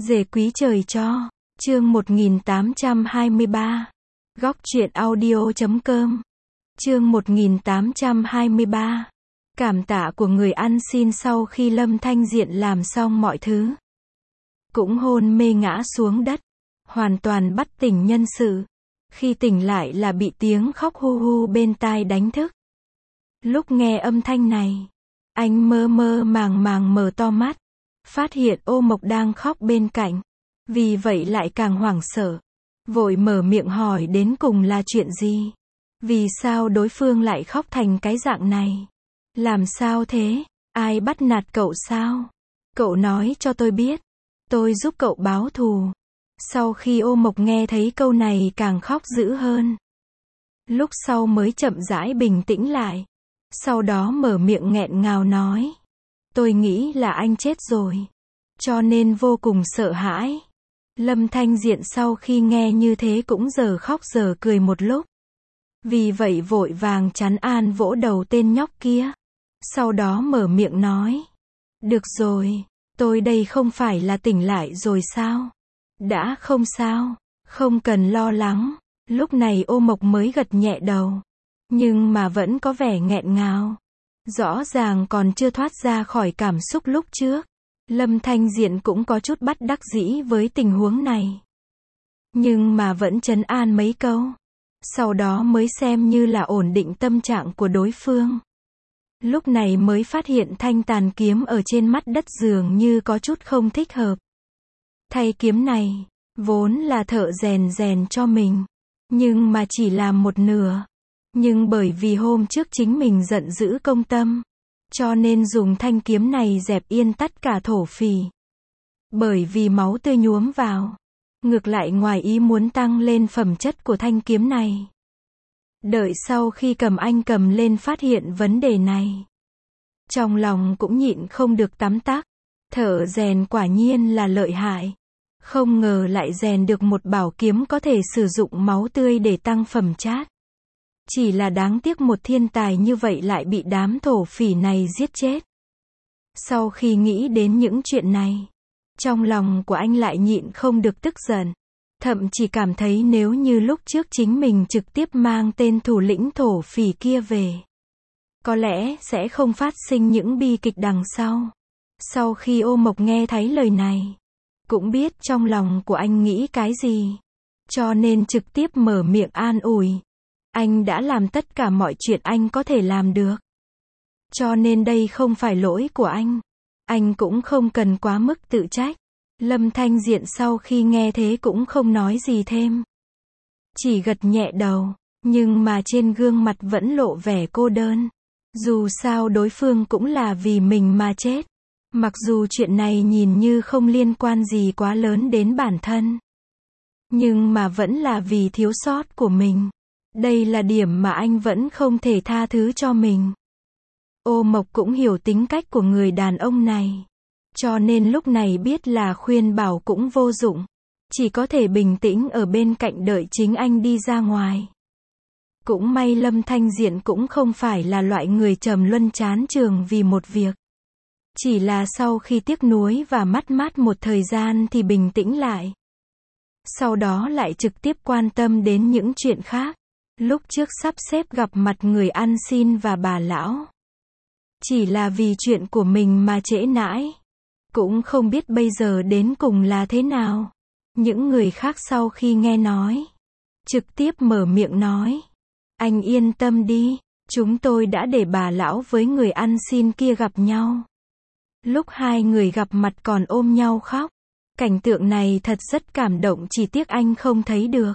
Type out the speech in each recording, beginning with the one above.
Dề quý trời cho. Chương 1823. Góc truyện audio.com. Chương 1823. Cảm tạ của người ăn xin. Sau khi Lâm Thanh Diện làm xong mọi thứ, cũng hôn mê ngã xuống đất, hoàn toàn bất tỉnh nhân sự. Khi tỉnh lại là bị tiếng khóc hu hu bên tai đánh thức. Lúc nghe âm thanh này, anh mơ mơ màng màng mở to mắt, phát hiện Ô Mộc đang khóc bên cạnh. Vì vậy lại càng hoảng sợ, vội mở miệng hỏi đến cùng là chuyện gì? Vì sao đối phương lại khóc thành cái dạng này? Làm sao thế? Ai bắt nạt cậu sao? Cậu nói cho tôi biết, tôi giúp cậu báo thù. Sau khi Ô Mộc nghe thấy câu này càng khóc dữ hơn. Lúc sau mới chậm rãi bình tĩnh lại. Sau đó mở miệng nghẹn ngào nói. Tôi nghĩ là anh chết rồi, cho nên vô cùng sợ hãi. Lâm Thanh Diện sau khi nghe như thế cũng giờ khóc giờ cười một lúc. Vì vậy vội vàng trấn an vỗ đầu tên nhóc kia. Sau đó mở miệng nói. Được rồi, tôi đây không phải là tỉnh lại rồi sao? Đã không sao, không cần lo lắng. Lúc này Ô Mộc mới gật nhẹ đầu, nhưng mà vẫn có vẻ nghẹn ngào. Rõ ràng còn chưa thoát ra khỏi cảm xúc lúc trước. Lâm Thanh Diện cũng có chút bất đắc dĩ với tình huống này, nhưng mà vẫn trấn an mấy câu. Sau đó mới xem như là ổn định tâm trạng của đối phương. Lúc này mới phát hiện thanh tàn kiếm ở trên mắt đất dường như có chút không thích hợp. Thay kiếm này, vốn là thợ rèn rèn cho mình, nhưng mà chỉ làm một nửa. Nhưng bởi vì hôm trước chính mình giận dữ công tâm, cho nên dùng thanh kiếm này dẹp yên tất cả thổ phỉ. Bởi vì máu tươi nhuốm vào, ngược lại ngoài ý muốn tăng lên phẩm chất của thanh kiếm này. Đợi sau khi anh cầm lên phát hiện vấn đề này, trong lòng cũng nhịn không được tấm tắc. Thợ rèn quả nhiên là lợi hại. Không ngờ lại rèn được một bảo kiếm có thể sử dụng máu tươi để tăng phẩm chất. Chỉ là đáng tiếc một thiên tài như vậy lại bị đám thổ phỉ này giết chết. Sau khi nghĩ đến những chuyện này, trong lòng của anh lại nhịn không được tức giận. Thậm chí cảm thấy nếu như lúc trước chính mình trực tiếp mang tên thủ lĩnh thổ phỉ kia về, có lẽ sẽ không phát sinh những bi kịch đằng sau. Sau khi Ô Mộc nghe thấy lời này, cũng biết trong lòng của anh nghĩ cái gì, cho nên trực tiếp mở miệng an ủi. Anh đã làm tất cả mọi chuyện anh có thể làm được, cho nên đây không phải lỗi của anh cũng không cần quá mức tự trách. Lâm Thanh Diện sau khi nghe thế cũng không nói gì thêm, chỉ gật nhẹ đầu, nhưng mà trên gương mặt vẫn lộ vẻ cô đơn. Dù sao đối phương cũng là vì mình mà chết, mặc dù chuyện này nhìn như không liên quan gì quá lớn đến bản thân, nhưng mà vẫn là vì thiếu sót của mình. Đây là điểm mà anh vẫn không thể tha thứ cho mình. Ô Mộc cũng hiểu tính cách của người đàn ông này, cho nên lúc này biết là khuyên bảo cũng vô dụng, chỉ có thể bình tĩnh ở bên cạnh đợi chính anh đi ra ngoài. Cũng may Lâm Thanh Diện cũng không phải là loại người trầm luân chán chường vì một việc. Chỉ là sau khi tiếc nuối và mất mát một thời gian thì bình tĩnh lại. Sau đó lại trực tiếp quan tâm đến những chuyện khác. Lúc trước sắp xếp gặp mặt người ăn xin và bà lão, chỉ là vì chuyện của mình mà trễ nãi. Cũng không biết bây giờ đến cùng là thế nào. Những người khác sau khi nghe nói, trực tiếp mở miệng nói. Anh yên tâm đi, chúng tôi đã để bà lão với người ăn xin kia gặp nhau. Lúc hai người gặp mặt còn ôm nhau khóc. Cảnh tượng này thật rất cảm động, chỉ tiếc anh không thấy được.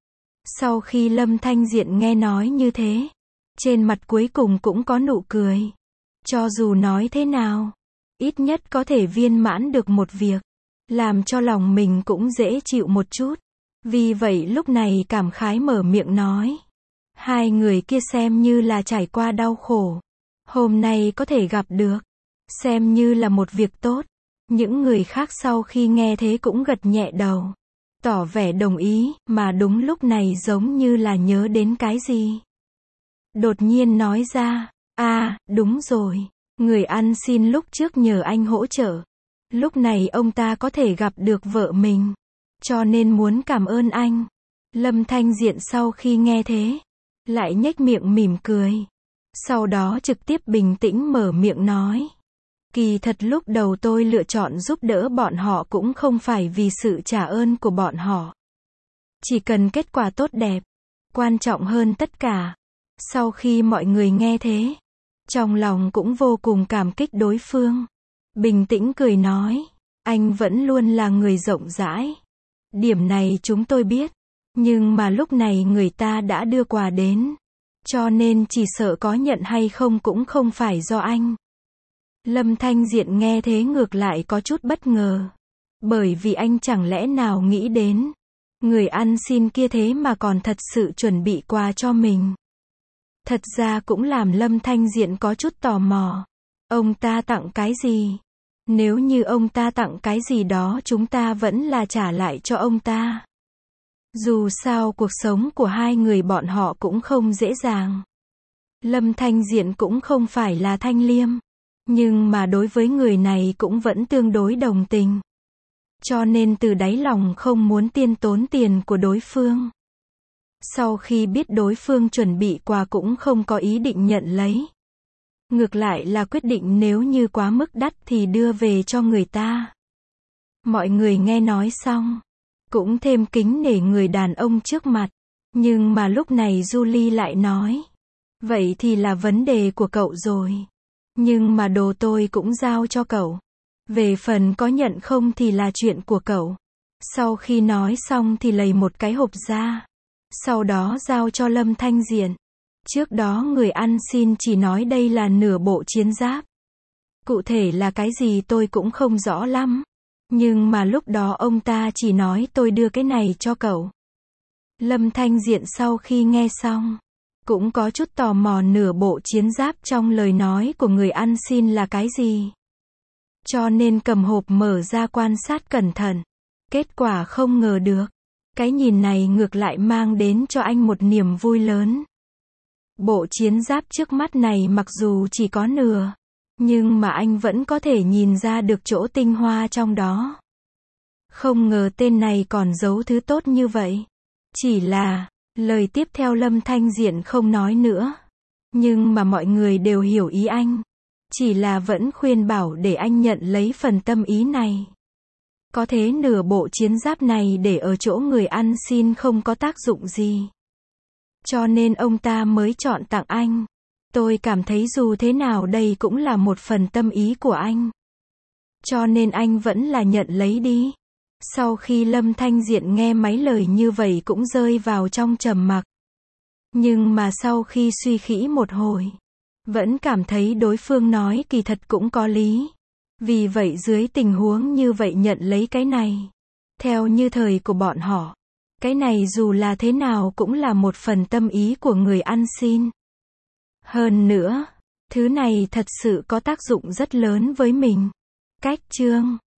Sau khi Lâm Thanh Diện nghe nói như thế, trên mặt cuối cùng cũng có nụ cười. Cho dù nói thế nào, ít nhất có thể viên mãn được một việc, làm cho lòng mình cũng dễ chịu một chút. Vì vậy lúc này cảm khái mở miệng nói. Hai người kia xem như là trải qua đau khổ, hôm nay có thể gặp được, xem như là một việc tốt. Những người khác sau khi nghe thế cũng gật nhẹ đầu, tỏ vẻ đồng ý, mà đúng lúc này giống như là nhớ đến cái gì. Đột nhiên nói ra, đúng rồi, người ăn xin lúc trước nhờ anh hỗ trợ, Lúc này ông ta có thể gặp được vợ mình, cho nên muốn cảm ơn anh. Lâm Thanh Diện sau khi nghe thế, lại nhếch miệng mỉm cười. Sau đó trực tiếp bình tĩnh mở miệng nói. Kỳ thật lúc đầu tôi lựa chọn giúp đỡ bọn họ cũng không phải vì sự trả ơn của bọn họ. Chỉ cần kết quả tốt đẹp, quan trọng hơn tất cả. Sau khi mọi người nghe thế, trong lòng cũng vô cùng cảm kích đối phương. Bình tĩnh cười nói, anh vẫn luôn là người rộng rãi. Điểm này chúng tôi biết. Nhưng mà lúc này người ta đã đưa quà đến. Cho nên chỉ sợ có nhận hay không cũng không phải do anh. Lâm Thanh Diện nghe thế ngược lại có chút bất ngờ. Bởi vì anh chẳng lẽ nào nghĩ đến. Người ăn xin kia thế mà còn thật sự chuẩn bị quà cho mình. Thật ra cũng làm Lâm Thanh Diện có chút tò mò. Ông ta tặng cái gì? Nếu như ông ta tặng cái gì đó chúng ta vẫn là trả lại cho ông ta. Dù sao cuộc sống của hai người bọn họ cũng không dễ dàng. Lâm Thanh Diện cũng không phải là thanh liêm. Nhưng mà đối với người này cũng vẫn tương đối đồng tình. Cho nên từ đáy lòng không muốn tiên tốn tiền của đối phương. Sau khi biết đối phương chuẩn bị quà cũng không có ý định nhận lấy. Ngược lại là quyết định nếu như quá mức đắt thì đưa về cho người ta. Mọi người nghe nói xong, cũng thêm kính nể người đàn ông trước mặt. Nhưng mà lúc này Julie lại nói. Vậy thì là vấn đề của cậu rồi. Nhưng mà đồ tôi cũng giao cho cậu. Về phần có nhận không thì là chuyện của cậu. Sau khi nói xong thì lấy một cái hộp ra. Sau đó giao cho Lâm Thanh Diện. Trước đó người ăn xin chỉ nói đây là nửa bộ chiến giáp. Cụ thể là cái gì tôi cũng không rõ lắm. Nhưng mà lúc đó ông ta chỉ nói tôi đưa cái này cho cậu. Lâm Thanh Diện sau khi nghe xong, cũng có chút tò mò nửa bộ chiến giáp trong lời nói của người ăn xin là cái gì. Cho nên cầm hộp mở ra quan sát cẩn thận. Kết quả không ngờ được. Cái nhìn này ngược lại mang đến cho anh một niềm vui lớn. Bộ chiến giáp trước mắt này mặc dù chỉ có nửa, nhưng mà anh vẫn có thể nhìn ra được chỗ tinh hoa trong đó. Không ngờ tên này còn giấu thứ tốt như vậy. Chỉ là, lời tiếp theo Lâm Thanh Diện không nói nữa. Nhưng mà mọi người đều hiểu ý anh. Chỉ là vẫn khuyên bảo để anh nhận lấy phần tâm ý này. Có thế nửa bộ chiến giáp này để ở chỗ người ăn xin không có tác dụng gì. Cho nên ông ta mới chọn tặng anh. Tôi cảm thấy dù thế nào đây cũng là một phần tâm ý của anh. Cho nên anh vẫn là nhận lấy đi. Sau khi Lâm Thanh Diện nghe mấy lời như vậy cũng rơi vào trong trầm mặc. Nhưng mà sau khi suy nghĩ một hồi, vẫn cảm thấy đối phương nói kỳ thật cũng có lý. Vì vậy dưới tình huống như vậy nhận lấy cái này. Theo như thời của bọn họ, cái này dù là thế nào cũng là một phần tâm ý của người ăn xin. Hơn nữa, thứ này thật sự có tác dụng rất lớn với mình. Cách chương